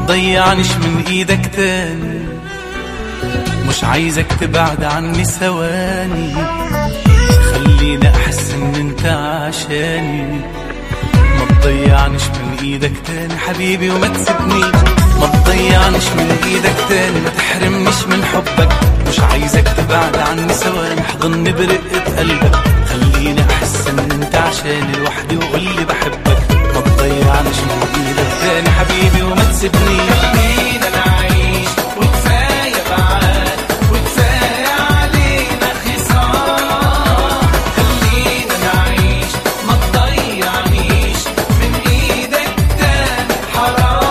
تضيعنيش من ايدك تاني، مش عايزك تبعد عني ثواني، خليني احس ان انت عشاني. ما تضيعنيش من ايدك تاني حبيبي وما تسيبنيش، ما تضيعنيش من ايدك تاني، ما تحرمنيش من حبك، مش عايزك تبعد عني ثواني، احضني برقة قلبك، خليني احس ان انت عشاني لوحدي وقولي بحبك. ما تضيعنيش من ايدك تاني حبيبي وما تسيبنيش. خلينا نعيش وكفاية بعاد وكفاية علينا خصام، خلينا نعيش ما تضيعنيش من ايدك تاني حرام.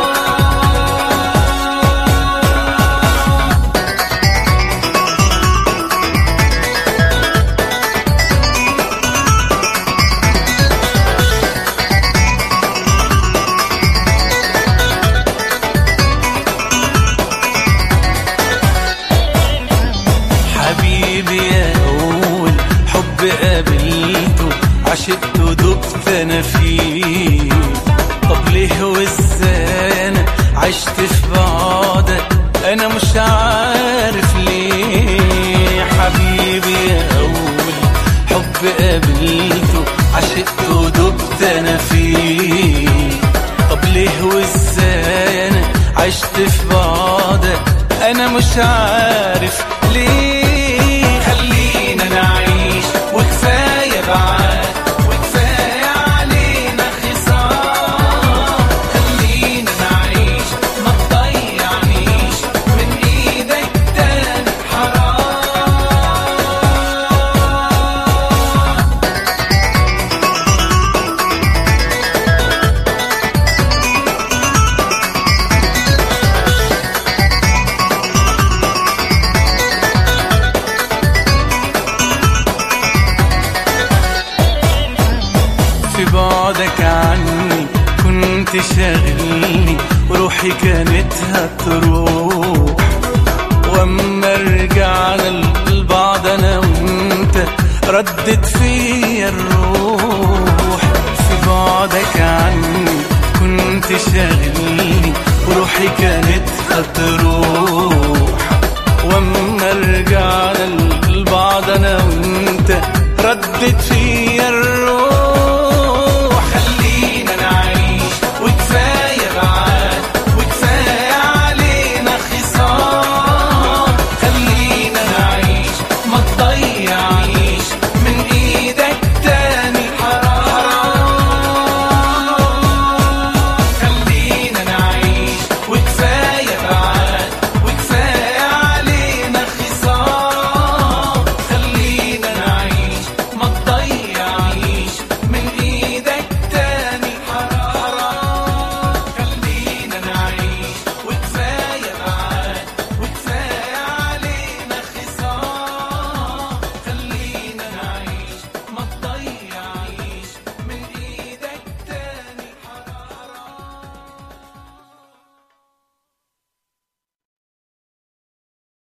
حبيبي يا أول حب قابلته، عشقت ودقت أنا فيه، طب ليه وإزاي أنا عشت في بعدك، أنا مش عارف ليه. حبيبي يا أول حب قابلته، عشقت ودقت أنا فيه، طب ليه وإزاي أنا عشت في بعدك، أنا مش عارف ليه. خلينا نعيش وكفاية بعاد وكفاية علينا خصام، خلينا نعيش ما تضيعنيش من ايدك تاني حرام. في بعدك عني كنت شاغلني، وروحي كانت هتروح، واما رجعنا لبعض انا وانت ردت فيا الروح. في بعدك عني كنت شاغلني، وروحي كانت هتروح،